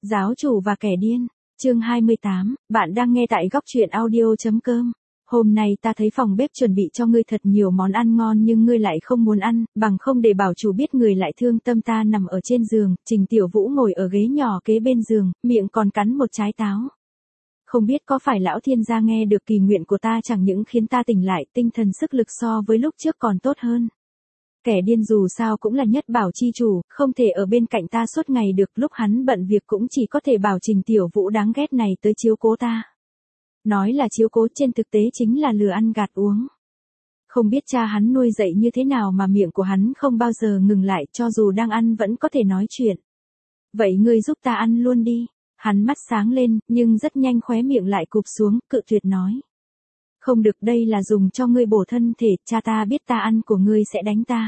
Giáo chủ và kẻ điên, chương 28, bạn đang nghe tại góc truyện audio.com. Hôm nay ta thấy phòng bếp chuẩn bị cho ngươi thật nhiều món ăn ngon nhưng ngươi lại không muốn ăn, bằng không để bảo chủ biết người lại thương tâm. Ta nằm ở trên giường, Trình Tiểu Vũ ngồi ở ghế nhỏ kế bên giường, miệng còn cắn một trái táo. Không biết có phải lão thiên gia nghe được kỳ nguyện của ta chẳng những khiến ta tỉnh lại, tinh thần sức lực so với lúc trước còn tốt hơn. Kẻ điên dù sao cũng là nhất bảo chi chủ, không thể ở bên cạnh ta suốt ngày được, lúc hắn bận việc cũng chỉ có thể bảo Trình Tiểu Vũ đáng ghét này tới chiếu cố ta. Nói là chiếu cố trên thực tế chính là lừa ăn gạt uống. Không biết cha hắn nuôi dạy như thế nào mà miệng của hắn không bao giờ ngừng lại, cho dù đang ăn vẫn có thể nói chuyện. Vậy ngươi giúp ta ăn luôn đi. Hắn mắt sáng lên, nhưng rất nhanh khóe miệng lại cụp xuống, cự tuyệt nói. Không được, đây là dùng cho ngươi bổ thân thể, cha ta biết ta ăn của ngươi sẽ đánh ta.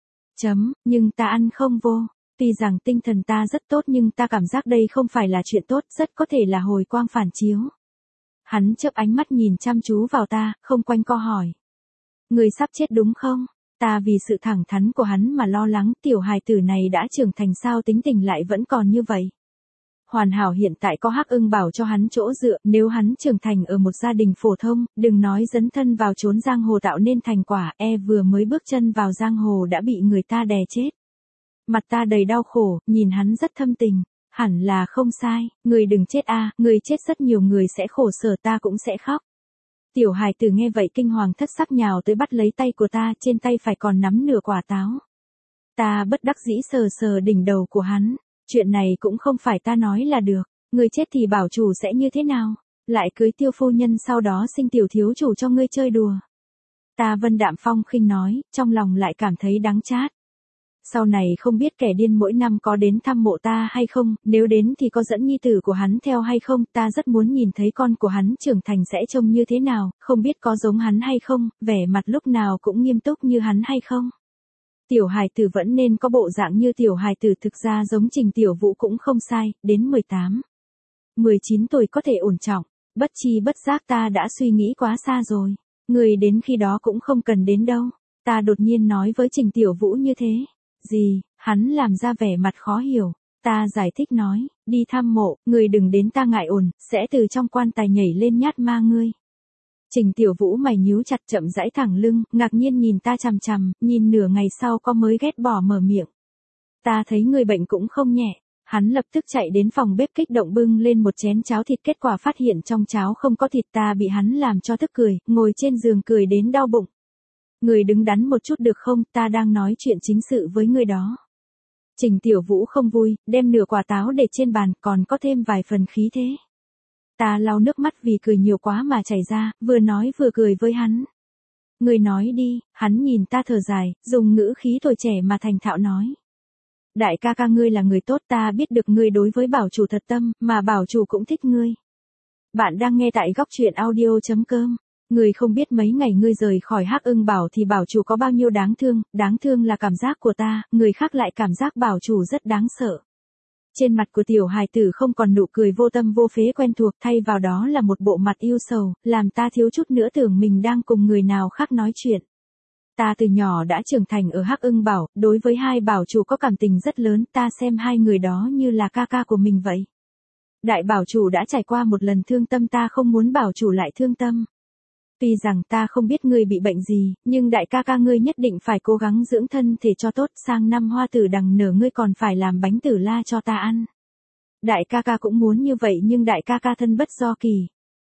Nhưng ta ăn không vô. Tuy rằng tinh thần ta rất tốt nhưng ta cảm giác đây không phải là chuyện tốt, rất có thể là hồi quang phản chiếu. Hắn chớp ánh mắt nhìn chăm chú vào ta, không quanh co hỏi. Ngươi sắp chết đúng không? Ta vì sự thẳng thắn của hắn mà lo lắng, tiểu hài tử này đã trưởng thành sao tính tình lại vẫn còn như vậy. Hoàn hảo hiện tại có Hắc Ưng Bảo cho hắn chỗ dựa, nếu hắn trưởng thành ở một gia đình phổ thông, đừng nói dấn thân vào chốn giang hồ tạo nên thành quả, vừa mới bước chân vào giang hồ đã bị người ta đè chết. Mặt ta đầy đau khổ, nhìn hắn rất thâm tình, hẳn là không sai, người đừng chết a, người chết rất nhiều người sẽ khổ sở, ta cũng sẽ khóc. Tiểu hài tử nghe vậy kinh hoàng thất sắc nhào tới bắt lấy tay của ta, trên tay phải còn nắm nửa quả táo. Ta bất đắc dĩ sờ sờ đỉnh đầu của hắn. Chuyện này cũng không phải ta nói là được, người chết thì bảo chủ sẽ như thế nào, lại cưới Tiêu phu nhân sau đó sinh tiểu thiếu chủ cho ngươi chơi đùa. Ta vân đạm phong khinh nói, trong lòng lại cảm thấy đắng chát. Sau này không biết kẻ điên mỗi năm có đến thăm mộ ta hay không, nếu đến thì có dẫn nhi tử của hắn theo hay không, ta rất muốn nhìn thấy con của hắn trưởng thành sẽ trông như thế nào, không biết có giống hắn hay không, vẻ mặt lúc nào cũng nghiêm túc như hắn hay không. Tiểu hài tử vẫn nên có bộ dạng như tiểu hài tử, thực ra giống Trình Tiểu Vũ cũng không sai, đến 18, 19 tuổi có thể ổn trọng, bất chi bất giác ta đã suy nghĩ quá xa rồi, người đến khi đó cũng không cần đến đâu, ta đột nhiên nói với Trình Tiểu Vũ như thế. Gì, hắn làm ra vẻ mặt khó hiểu, ta giải thích nói, đi thăm mộ, người đừng đến ta ngại ồn, sẽ từ trong quan tài nhảy lên nhát ma ngươi. Trình Tiểu Vũ mày nhíu chặt chậm rãi thẳng lưng, ngạc nhiên nhìn ta chằm chằm, nhìn nửa ngày sau có mới ghét bỏ mở miệng. Ta thấy người bệnh cũng không nhẹ, hắn lập tức chạy đến phòng bếp kích động bưng lên một chén cháo thịt, kết quả phát hiện trong cháo không có thịt, ta bị hắn làm cho tức cười, ngồi trên giường cười đến đau bụng. Người đứng đắn một chút được không, ta đang nói chuyện chính sự với người đó. Trình Tiểu Vũ không vui, đem nửa quả táo để trên bàn, còn có thêm vài phần khí thế. Ta lau nước mắt vì cười nhiều quá mà chảy ra, vừa nói vừa cười với hắn. Người nói đi, hắn nhìn ta thở dài, dùng ngữ khí tuổi trẻ mà thành thạo nói. Đại ca ca ngươi là người tốt, ta biết được ngươi đối với bảo chủ thật tâm, mà bảo chủ cũng thích ngươi. Bạn đang nghe tại góc truyện audio.com. Người không biết mấy ngày ngươi rời khỏi Hắc Ưng Bảo thì bảo chủ có bao nhiêu đáng thương là cảm giác của ta, người khác lại cảm giác bảo chủ rất đáng sợ. Trên mặt của tiểu hài tử không còn nụ cười vô tâm vô phế quen thuộc, thay vào đó là một bộ mặt yêu sầu, làm ta thiếu chút nữa tưởng mình đang cùng người nào khác nói chuyện. Ta từ nhỏ đã trưởng thành ở Hắc Ưng Bảo, đối với hai bảo chủ có cảm tình rất lớn, ta xem hai người đó như là ca ca của mình vậy. Đại bảo chủ đã trải qua một lần thương tâm, ta không muốn bảo chủ lại thương tâm. Tuy rằng ta không biết ngươi bị bệnh gì, nhưng đại ca ca ngươi nhất định phải cố gắng dưỡng thân thể cho tốt, sang năm hoa tử đằng nở ngươi còn phải làm bánh tử la cho ta ăn. Đại ca ca cũng muốn như vậy nhưng đại ca ca thân bất do kỳ.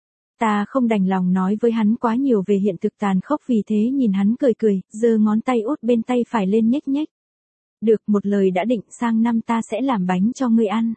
Ta không đành lòng nói với hắn quá nhiều về hiện thực tàn khốc, vì thế nhìn hắn cười, giơ ngón tay út bên tay phải lên nhếch nhếch. Được, một lời đã định, sang năm ta sẽ làm bánh cho ngươi ăn.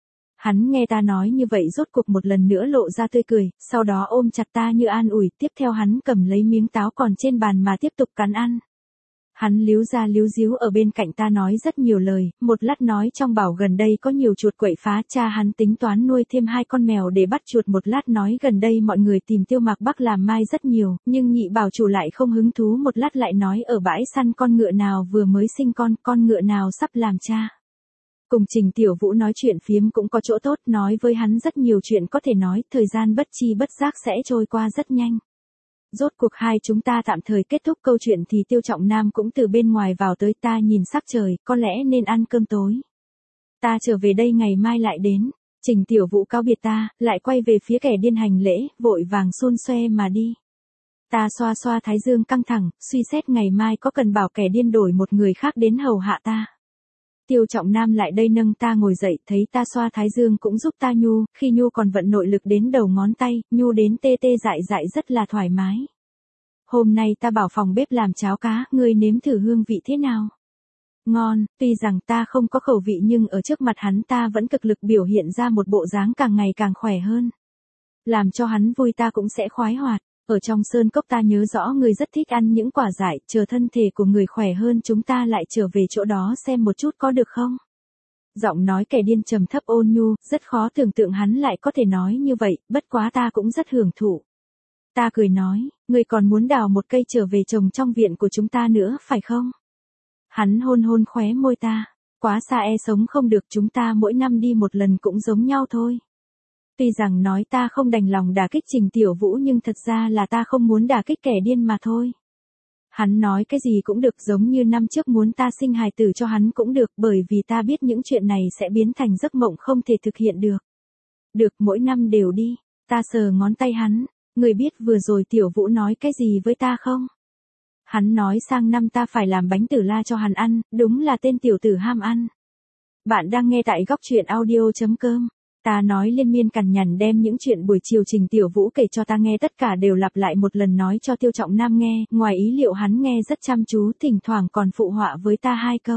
Hắn nghe ta nói như vậy rốt cuộc một lần nữa lộ ra tươi cười, sau đó ôm chặt ta như an ủi, tiếp theo hắn cầm lấy miếng táo còn trên bàn mà tiếp tục cắn ăn. Hắn líu ra líu díu ở bên cạnh ta nói rất nhiều lời, một lát nói trong bảo gần đây có nhiều chuột quậy phá, cha hắn tính toán nuôi thêm 2 con mèo để bắt chuột, một lát nói gần đây mọi người tìm Tiêu Mạc Bắc làm mai rất nhiều, nhưng nhị bảo chủ lại không hứng thú, một lát lại nói ở bãi săn con ngựa nào vừa mới sinh con ngựa nào sắp làm cha. Cùng Trình Tiểu Vũ nói chuyện phiếm cũng có chỗ tốt, nói với hắn rất nhiều chuyện có thể nói, thời gian bất chi bất giác sẽ trôi qua rất nhanh. Rốt cuộc hai chúng ta tạm thời kết thúc câu chuyện thì Tiêu Trọng Nam cũng từ bên ngoài vào tới, ta nhìn sắc trời, có lẽ nên ăn cơm tối. Ta trở về đây ngày mai lại đến. Trình Tiểu Vũ cáo biệt ta, lại quay về phía kẻ điên hành lễ, vội vàng xôn xoe mà đi. Ta xoa xoa thái dương căng thẳng, suy xét ngày mai có cần bảo kẻ điên đổi một người khác đến hầu hạ ta. Tiêu Trọng Nam lại đây nâng ta ngồi dậy, thấy ta xoa thái dương cũng giúp ta nhu, khi nhu còn vận nội lực đến đầu ngón tay, nhu đến tê tê dại dại rất là thoải mái. Hôm nay ta bảo phòng bếp làm cháo cá, ngươi nếm thử hương vị thế nào? Ngon, tuy rằng ta không có khẩu vị nhưng ở trước mặt hắn ta vẫn cực lực biểu hiện ra một bộ dáng càng ngày càng khỏe hơn. Làm cho hắn vui ta cũng sẽ khoái hoạt. Ở trong sơn cốc ta nhớ rõ người rất thích ăn những quả dại, chờ thân thể của người khỏe hơn chúng ta lại trở về chỗ đó xem một chút có được không? Giọng nói kẻ điên trầm thấp ôn nhu, rất khó tưởng tượng hắn lại có thể nói như vậy, bất quá ta cũng rất hưởng thụ. Ta cười nói, người còn muốn đào một cây trở về trồng trong viện của chúng ta nữa, phải không? Hắn hôn hôn khóe môi ta, quá xa e sống không được, chúng ta mỗi năm đi một lần cũng giống nhau thôi. Tuy rằng nói ta không đành lòng đả kích Trình Tiểu Vũ nhưng thật ra là ta không muốn đả kích kẻ điên mà thôi. Hắn nói cái gì cũng được, giống như năm trước muốn ta sinh hài tử cho hắn cũng được, bởi vì ta biết những chuyện này sẽ biến thành giấc mộng không thể thực hiện được. Được, mỗi năm đều đi. Ta sờ ngón tay hắn, người biết vừa rồi Tiểu Vũ nói cái gì với ta không? Hắn nói sang năm ta phải làm bánh tử la cho hắn ăn, đúng là tên tiểu tử ham ăn. Bạn đang nghe tại góc truyện audio.com. Ta nói liên miên cằn nhằn đem những chuyện buổi chiều Trình Tiểu Vũ kể cho ta nghe tất cả đều lặp lại một lần nói cho Tiêu Trọng Nam nghe, ngoài ý liệu hắn nghe rất chăm chú, thỉnh thoảng còn phụ họa với ta 2 câu.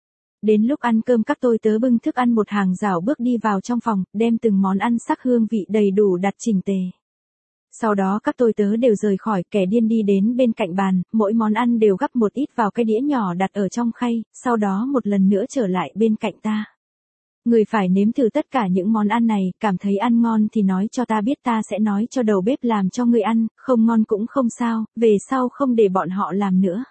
Đến lúc ăn cơm các tôi tớ bưng thức ăn một hàng rảo bước đi vào trong phòng, đem từng món ăn sắc hương vị đầy đủ đặt chỉnh tề. Sau đó các tôi tớ đều rời khỏi, kẻ điên đi đến bên cạnh bàn, mỗi món ăn đều gắp một ít vào cái đĩa nhỏ đặt ở trong khay, sau đó một lần nữa trở lại bên cạnh ta. Người phải nếm thử tất cả những món ăn này, cảm thấy ăn ngon thì nói cho ta biết, ta sẽ nói cho đầu bếp làm cho người ăn, không ngon cũng không sao, về sau không để bọn họ làm nữa.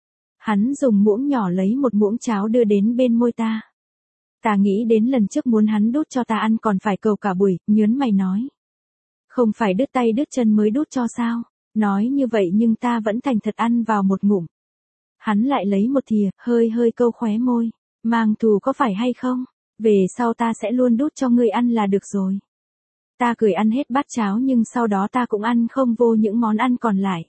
Hắn dùng muỗng nhỏ lấy một muỗng cháo đưa đến bên môi ta. Ta nghĩ đến lần trước muốn hắn đút cho ta ăn còn phải cầu cả buổi, nhớn mày nói. Không phải đứt tay đứt chân mới đút cho sao? Nói như vậy nhưng ta vẫn thành thật ăn vào một ngụm. Hắn lại lấy một thìa, hơi hơi câu khóe môi. Mang thù có phải hay không? Về sau ta sẽ luôn đút cho ngươi ăn là được rồi. Ta cười ăn hết bát cháo nhưng sau đó ta cũng ăn không vô những món ăn còn lại.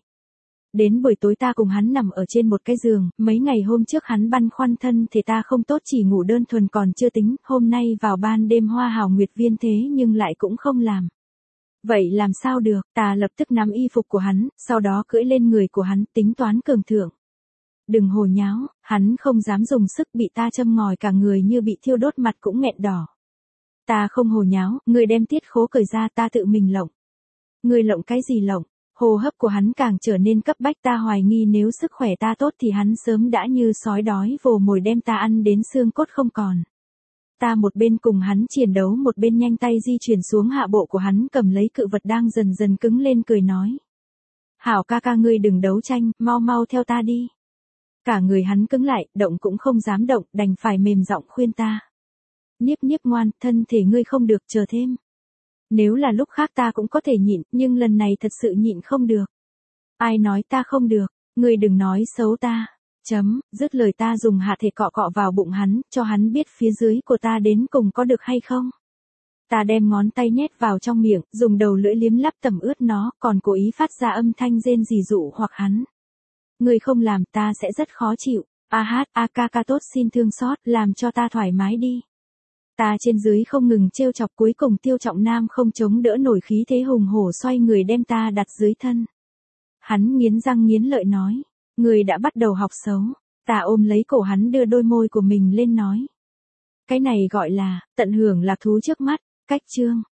Đến buổi tối ta cùng hắn nằm ở trên một cái giường, mấy ngày hôm trước hắn băn khoăn thân thì ta không tốt chỉ ngủ đơn thuần còn chưa tính, hôm nay vào ban đêm hoa hào nguyệt viên thế nhưng lại cũng không làm. Vậy làm sao được, ta lập tức nắm y phục của hắn, sau đó cưỡi lên người của hắn, tính toán cường thượng. Đừng hồ nháo, hắn không dám dùng sức, bị ta châm ngòi cả người như bị thiêu đốt, mặt cũng nghẹn đỏ. Ta không hồ nháo, người đem tiết khố cởi ra, ta tự mình lộng. Người lộng cái gì lộng? Hô hấp của hắn càng trở nên cấp bách, ta hoài nghi nếu sức khỏe ta tốt thì hắn sớm đã như sói đói vồ mồi đem ta ăn đến xương cốt không còn. Ta một bên cùng hắn chiến đấu một bên nhanh tay di chuyển xuống hạ bộ của hắn, cầm lấy cự vật đang dần dần cứng lên, cười nói. Hảo ca ca, ngươi đừng đấu tranh, mau mau theo ta đi. Cả người hắn cứng lại, động cũng không dám động, đành phải mềm giọng khuyên ta. Niếp niếp ngoan, thân thể ngươi không được, chờ thêm. Nếu là lúc khác ta cũng có thể nhịn, nhưng lần này thật sự nhịn không được. Ai nói ta không được, ngươi đừng nói xấu ta. Dứt lời ta dùng hạ thể cọ cọ vào bụng hắn, cho hắn biết phía dưới của ta đến cùng có được hay không. Ta đem ngón tay nhét vào trong miệng, dùng đầu lưỡi liếm lắp tẩm ướt nó, còn cố ý phát ra âm thanh rên rỉ dụ hoặc hắn. Người không làm ta sẽ rất khó chịu. Ca ca tốt, xin thương xót, làm cho ta thoải mái đi. Ta trên dưới không ngừng trêu chọc, cuối cùng Tiêu Trọng Nam không chống đỡ nổi khí thế hùng hổ xoay người đem ta đặt dưới thân. Hắn nghiến răng nghiến lợi nói. Người đã bắt đầu học xấu. Ta ôm lấy cổ hắn đưa đôi môi của mình lên nói. Cái này gọi là, tận hưởng lạc thú trước mắt, cách chương.